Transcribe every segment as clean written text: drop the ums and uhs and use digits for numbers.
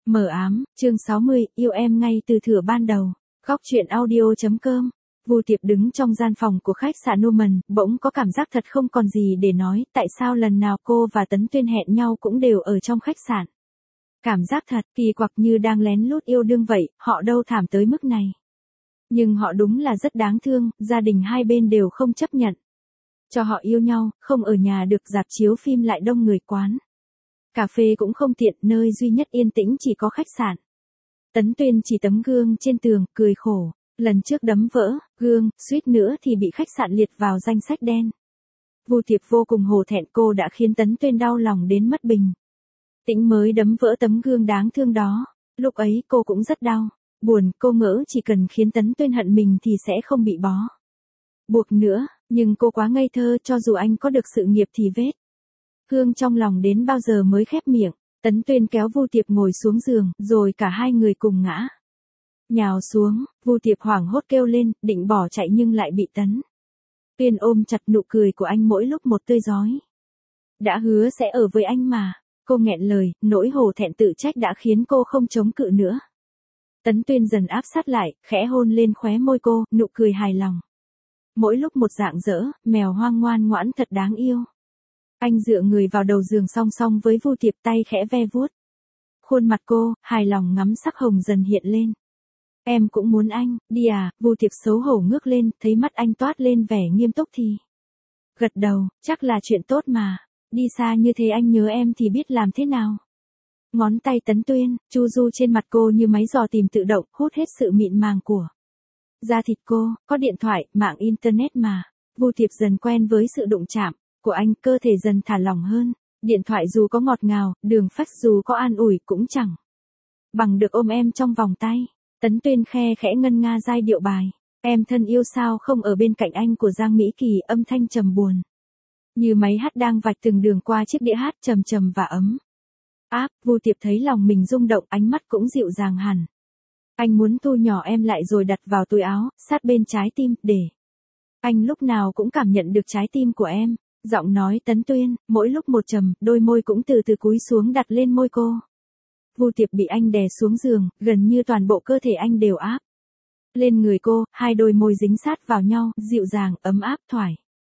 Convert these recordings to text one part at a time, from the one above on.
Mờ ám, chương 60, yêu em ngay từ thửa ban đầu. Góc truyện audio.com. Vu Tiệp đứng trong gian phòng của khách sạn Numan, bỗng có cảm giác thật không còn gì để nói, tại sao lần nào cô và Tấn Tuyên hẹn nhau cũng đều ở trong khách sạn. Cảm giác thật kỳ quặc như đang lén lút yêu đương vậy, họ đâu thảm tới mức này. Nhưng họ đúng là rất đáng thương, gia đình hai bên đều không chấp nhận. Cho họ yêu nhau, không ở nhà được, rạp chiếu phim lại đông người quán. Cà phê cũng không tiện, nơi duy nhất yên tĩnh chỉ có khách sạn. Tấn Tuyên chỉ tấm gương trên tường, cười khổ. Lần trước đấm vỡ gương, suýt nữa thì bị khách sạn liệt vào danh sách đen. Vu Tiệp vô cùng hổ thẹn, cô đã khiến Tấn Tuyên đau lòng đến mất bình. Tĩnh mới đấm vỡ tấm gương đáng thương đó. Lúc ấy cô cũng rất đau, buồn, cô ngỡ chỉ cần khiến Tấn Tuyên hận mình thì sẽ không bị bó buộc nữa, nhưng cô quá ngây thơ, cho dù anh có được sự nghiệp thì vết thương trong lòng đến bao giờ mới khép miệng. Tấn Tuyên kéo Vu Tiệp ngồi xuống giường, rồi cả hai người cùng ngã nhào xuống. Vu Tiệp hoảng hốt kêu lên, định bỏ chạy nhưng lại bị Tấn Tuyên ôm chặt, nụ cười của anh mỗi lúc một tươi rói. Đã hứa sẽ ở với anh mà. Cô nghẹn lời, nỗi hổ thẹn tự trách đã khiến cô không chống cự nữa. Tấn Tuyên dần áp sát lại, khẽ hôn lên khóe môi cô, nụ cười hài lòng. Mỗi lúc một rạng rỡ, mèo hoang ngoan ngoãn thật đáng yêu. Anh dựa người vào đầu giường song song với Vu Tiệp, tay khẽ ve vuốt khuôn mặt cô, hài lòng ngắm sắc hồng dần hiện lên. Em cũng muốn anh, đi à? Vu Tiệp xấu hổ ngước lên, thấy mắt anh toát lên vẻ nghiêm túc thì gật đầu, chắc là chuyện tốt mà. Đi xa như thế anh nhớ em thì biết làm thế nào. Ngón tay Tấn Tuyên chu du trên mặt cô như máy dò tìm tự động, hút hết sự mịn màng của da thịt cô. Có điện thoại, mạng internet mà. Vu Tiệp dần quen với sự đụng chạm của anh, cơ thể dần thả lỏng hơn. Điện thoại dù có ngọt ngào, đường fax dù có an ủi cũng chẳng bằng được ôm em trong vòng tay. Tấn Tuyên khe khẽ ngân nga giai điệu bài Em thân yêu sao không ở bên cạnh anh của Giang Mỹ Kỳ, âm thanh trầm buồn như máy hát đang vạch từng đường qua chiếc đĩa hát, trầm trầm và ấm áp. Vu Tiệp thấy lòng mình rung động, ánh mắt cũng dịu dàng hẳn. Anh muốn thu nhỏ em lại rồi đặt vào túi áo, sát bên trái tim, để anh lúc nào cũng cảm nhận được trái tim của em. Giọng nói Tấn Tuyên, mỗi lúc một trầm, đôi môi cũng từ từ cúi xuống đặt lên môi cô. Vu Tiệp bị anh đè xuống giường, gần như toàn bộ cơ thể anh đều áp lên người cô, hai đôi môi dính sát vào nhau, dịu dàng, ấm áp, thoải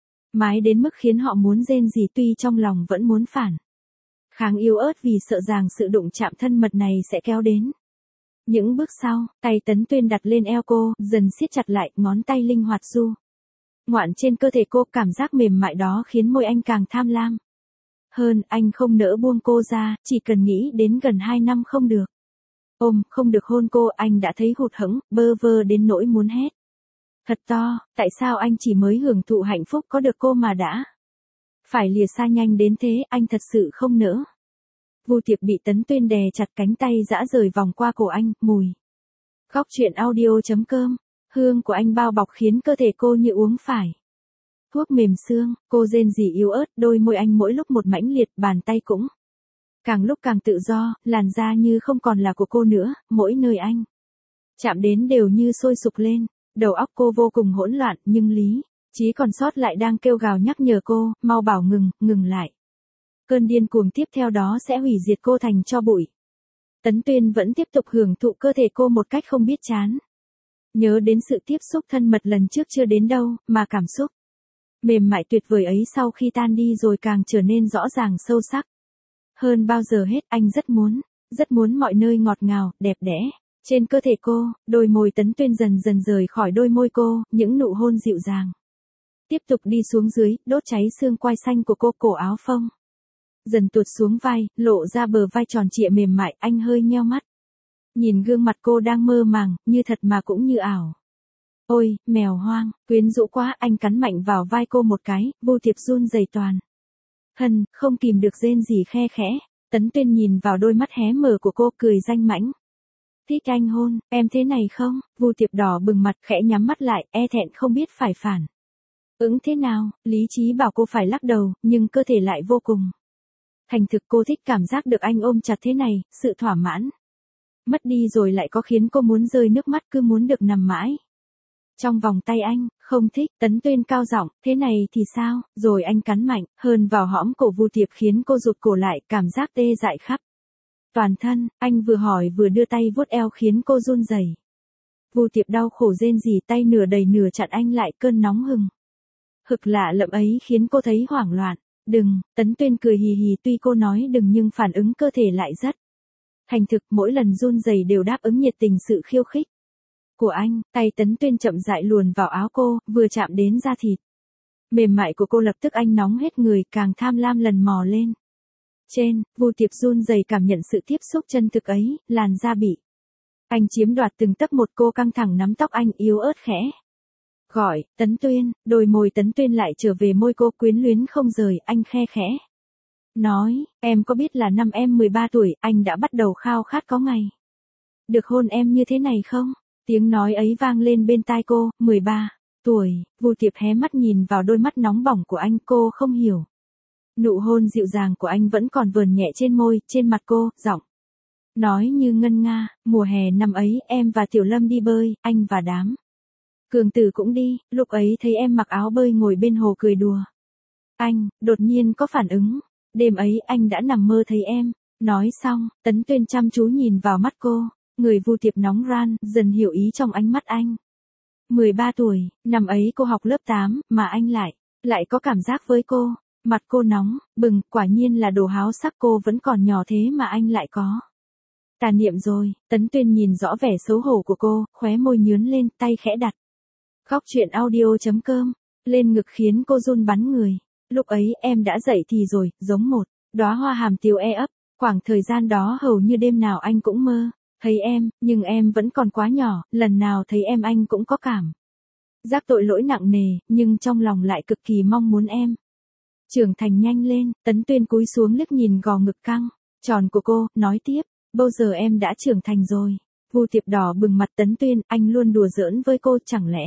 mái đến mức khiến họ muốn rên rỉ, tuy trong lòng vẫn muốn phản kháng yếu ớt vì sợ rằng sự đụng chạm thân mật này sẽ kéo đến những bước sau. Tay Tấn Tuyên đặt lên eo cô, dần siết chặt lại, ngón tay linh hoạt du ngoạn trên cơ thể cô, cảm giác mềm mại đó khiến môi anh càng tham lam hơn. Anh không nỡ buông cô ra, chỉ cần nghĩ đến gần 2 năm không được ôm, không được hôn cô, anh đã thấy hụt hẫng, bơ vơ đến nỗi muốn hét thật to. Tại sao anh chỉ mới hưởng thụ hạnh phúc có được cô mà đã phải lìa xa nhanh đến thế, anh thật sự không nỡ. Vu Tiệp bị Tấn Tuyên đè chặt, cánh tay dã rời vòng qua cổ anh, mùi góc truyện audio.com. Hương của anh bao bọc khiến cơ thể cô như uống phải thuốc mềm xương. Cô rên rỉ yếu ớt, đôi môi anh mỗi lúc một mãnh liệt, bàn tay cũng càng lúc càng tự do, làn da như không còn là của cô nữa, mỗi nơi anh chạm đến đều như sôi sục lên. Đầu óc cô vô cùng hỗn loạn, nhưng lý trí còn sót lại đang kêu gào nhắc nhở cô, mau bảo ngừng, ngừng lại. Cơn điên cuồng tiếp theo đó sẽ hủy diệt cô thành tro bụi. Tấn Tuyên vẫn tiếp tục hưởng thụ cơ thể cô một cách không biết chán. Nhớ đến sự tiếp xúc thân mật lần trước chưa đến đâu, mà cảm xúc mềm mại tuyệt vời ấy sau khi tan đi rồi càng trở nên rõ ràng sâu sắc. Hơn bao giờ hết, anh rất muốn mọi nơi ngọt ngào, đẹp đẽ trên cơ thể cô. Đôi môi Tấn Tuyên dần dần rời khỏi đôi môi cô, những nụ hôn dịu dàng tiếp tục đi xuống dưới, đốt cháy xương quai xanh của cô. Cổ áo phông dần tuột xuống vai, lộ ra bờ vai tròn trịa mềm mại. Anh hơi nheo mắt, nhìn gương mặt cô đang mơ màng, như thật mà cũng như ảo. Ôi, mèo hoang, quyến rũ quá. Anh cắn mạnh vào vai cô một cái, Vu Tiệp run rẩy toàn thân, không kìm được rên rỉ khe khẽ. Tấn Tuyên nhìn vào đôi mắt hé mở của cô, cười danh mãnh. Thích anh hôn, em thế này không? Vu Tiệp đỏ bừng mặt, khẽ nhắm mắt lại, e thẹn không biết phải phản ứng thế nào. Lý trí bảo cô phải lắc đầu, nhưng cơ thể lại vô cùng thành thực. Cô thích cảm giác được anh ôm chặt thế này, sự thỏa mãn mất đi rồi lại có khiến cô muốn rơi nước mắt, cứ muốn được nằm mãi trong vòng tay anh. Không thích. Tấn Tuyên cao giọng, thế này thì sao? Rồi anh cắn mạnh hơn vào hõm cổ Vu Tiệp khiến cô rụt cổ lại, cảm giác tê dại khắp Toàn thân, anh vừa hỏi vừa đưa tay vuốt eo khiến cô run rẩy. Vu Tiệp đau khổ rên rỉ, tay nửa đẩy nửa chặn anh lại, cơn nóng hừng hực lạ lẫm ấy khiến cô thấy hoảng loạn. Đừng, Tấn Tuyên cười hì hì, tuy cô nói đừng nhưng phản ứng cơ thể lại rất thành thực, mỗi lần run rẩy đều đáp ứng nhiệt tình sự khiêu khích của anh. Tay Tấn Tuyên chậm rãi luồn vào áo cô, vừa chạm đến da thịt mềm mại của cô lập tức anh nóng hết người, càng tham lam lần mò lên. Vu Tiệp run rẩy cảm nhận sự tiếp xúc chân thực ấy, làn da bị anh chiếm đoạt từng tấc một, cô căng thẳng nắm tóc anh, yếu ớt khẽ gọi, Tấn Tuyên. Đôi môi Tấn Tuyên lại trở về môi cô, quyến luyến không rời, anh khe khẽ nói, em có biết là năm em 13 tuổi, anh đã bắt đầu khao khát có ngày được hôn em như thế này không? Tiếng nói ấy vang lên bên tai cô. 13 tuổi, Vu Tiệp hé mắt nhìn vào đôi mắt nóng bỏng của anh, cô không hiểu. Nụ hôn dịu dàng của anh vẫn còn vờn nhẹ trên môi, trên mặt cô, giọng nói như ngân nga, mùa hè năm ấy em và Tiểu Lâm đi bơi, anh và đám cường tử cũng đi, lúc ấy thấy em mặc áo bơi ngồi bên hồ cười đùa. Anh, đột nhiên có phản ứng, đêm ấy anh đã nằm mơ thấy em. Nói xong, Tấn Tuyên chăm chú nhìn vào mắt cô, người Vu Tiệp nóng ran, dần hiểu ý trong ánh mắt anh. 13 tuổi, năm ấy cô học lớp 8, mà anh lại có cảm giác với cô. Mặt cô nóng bừng, quả nhiên là đồ háo sắc, cô vẫn còn nhỏ thế mà anh lại có tà niệm rồi. Tấn Tuyên nhìn rõ vẻ xấu hổ của cô, khóe môi nhướn lên, tay khẽ đặt Khóc Chuyện Audio.com lên ngực khiến cô run bắn người. Lúc ấy em đã dậy thì rồi, giống một đóa hoa hàm tiều ấp. Khoảng thời gian đó hầu như đêm nào anh cũng mơ thấy em, nhưng em vẫn còn quá nhỏ, lần nào thấy em anh cũng có cảm giác tội lỗi nặng nề, nhưng trong lòng lại cực kỳ mong muốn em trưởng thành nhanh lên. Tấn Tuyên cúi xuống liếc nhìn gò ngực căng tròn của cô, nói tiếp, bao giờ em đã trưởng thành rồi. Vu Tiệp đỏ bừng mặt. Tấn Tuyên, anh luôn đùa giỡn với cô, chẳng lẽ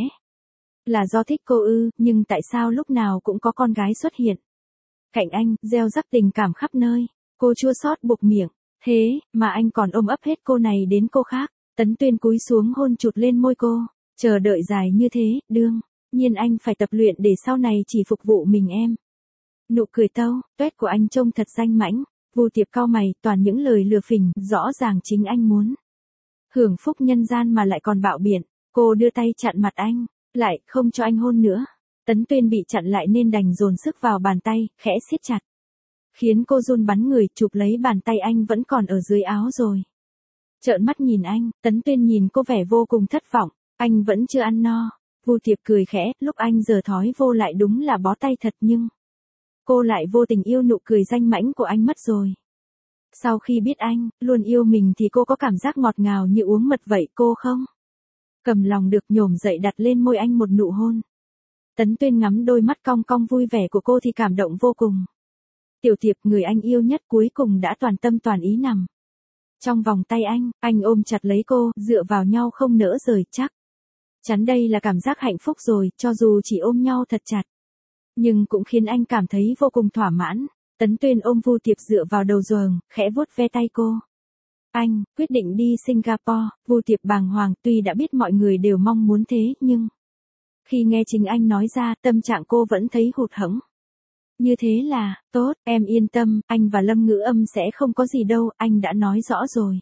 là do thích cô ư? Nhưng tại sao lúc nào cũng có con gái xuất hiện cạnh anh, gieo rắc tình cảm khắp nơi? Cô chua xót buộc miệng, thế mà anh còn ôm ấp hết cô này đến cô khác. Tấn Tuyên cúi xuống hôn chụt lên môi cô, chờ đợi dài như thế, đương nhiên anh phải tập luyện để sau này chỉ phục vụ mình em. Nụ cười tâu tuét của anh trông thật danh mãnh. Vu Tiệp cau mày, toàn những lời lừa phỉnh, rõ ràng chính anh muốn hưởng phúc nhân gian mà lại còn bạo biện. Cô đưa tay chặn mặt anh lại, không cho anh hôn nữa. Tấn Tuyên bị chặn lại nên đành dồn sức vào bàn tay, khẽ siết chặt, khiến cô run bắn người, chụp lấy bàn tay anh vẫn còn ở dưới áo rồi trợn mắt nhìn anh. Tấn Tuyên nhìn cô vẻ vô cùng thất vọng, anh vẫn chưa ăn no. Vu Tiệp cười khẽ, lúc anh giờ thói vô lại đúng là bó tay thật, nhưng cô lại vô tình yêu nụ cười danh mãnh của anh mất rồi. Sau khi biết anh luôn yêu mình thì cô có cảm giác ngọt ngào như uống mật vậy, cô không cầm lòng được nhổm dậy đặt lên môi anh một nụ hôn. Tấn Tuyên ngắm đôi mắt cong cong vui vẻ của cô thì cảm động vô cùng. Tiểu Tiệp, người anh yêu nhất cuối cùng đã toàn tâm toàn ý nằm trong vòng tay anh ôm chặt lấy cô, dựa vào nhau không nỡ rời. Chắc chắn đây là cảm giác hạnh phúc rồi, cho dù chỉ ôm nhau thật chặt, nhưng cũng khiến anh cảm thấy vô cùng thỏa mãn. Tấn Tuyên ôm Vu Tiệp dựa vào đầu giường, khẽ vuốt ve tay cô. Anh quyết định đi Singapore. Vu Tiệp bàng hoàng, tuy đã biết mọi người đều mong muốn thế, nhưng khi nghe chính anh nói ra, tâm trạng cô vẫn thấy hụt hẫng. Như thế là, tốt, em yên tâm, anh và Lâm Ngữ Âm sẽ không có gì đâu, anh đã nói rõ rồi.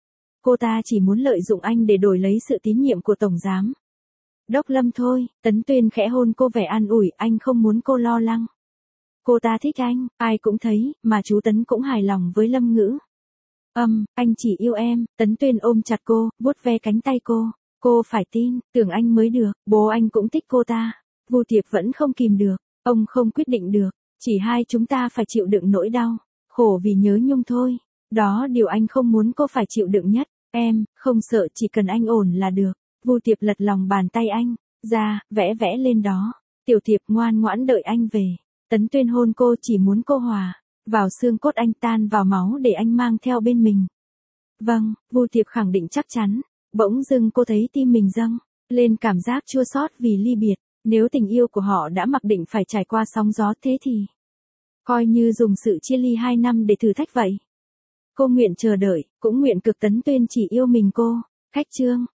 Cô ta chỉ muốn lợi dụng anh để đổi lấy sự tín nhiệm của Tổng Giám Đốc Lâm thôi. Tấn Tuyên khẽ hôn cô vẻ an ủi, anh không muốn cô lo lắng. Cô ta thích anh, ai cũng thấy, mà chú Tấn cũng hài lòng với Lâm Ngữ Âm, anh chỉ yêu em. Tấn Tuyên ôm chặt cô, vuốt ve cánh tay cô phải tin, tưởng anh mới được, bố anh cũng thích cô ta. Vu Tiệp vẫn không kìm được, ông không quyết định được, chỉ hai chúng ta phải chịu đựng nỗi đau khổ vì nhớ Nhung thôi. Đó điều anh không muốn cô phải chịu đựng nhất. Em không sợ, chỉ cần anh ổn là được. Vu Tiệp lật lòng bàn tay anh ra, vẽ vẽ lên đó. Tiểu Tiệp ngoan ngoãn đợi anh về. Tấn Tuyên hôn cô, chỉ muốn cô hòa vào xương cốt anh, tan vào máu để anh mang theo bên mình. Vâng, Vu Tiệp khẳng định chắc chắn. Bỗng dưng cô thấy tim mình dâng lên cảm giác chua xót vì ly biệt. Nếu tình yêu của họ đã mặc định phải trải qua sóng gió thế thì coi như dùng sự chia ly 2 năm để thử thách vậy. Cô nguyện chờ đợi, cũng nguyện cực Tấn Tuyên chỉ yêu mình cô. Khách chương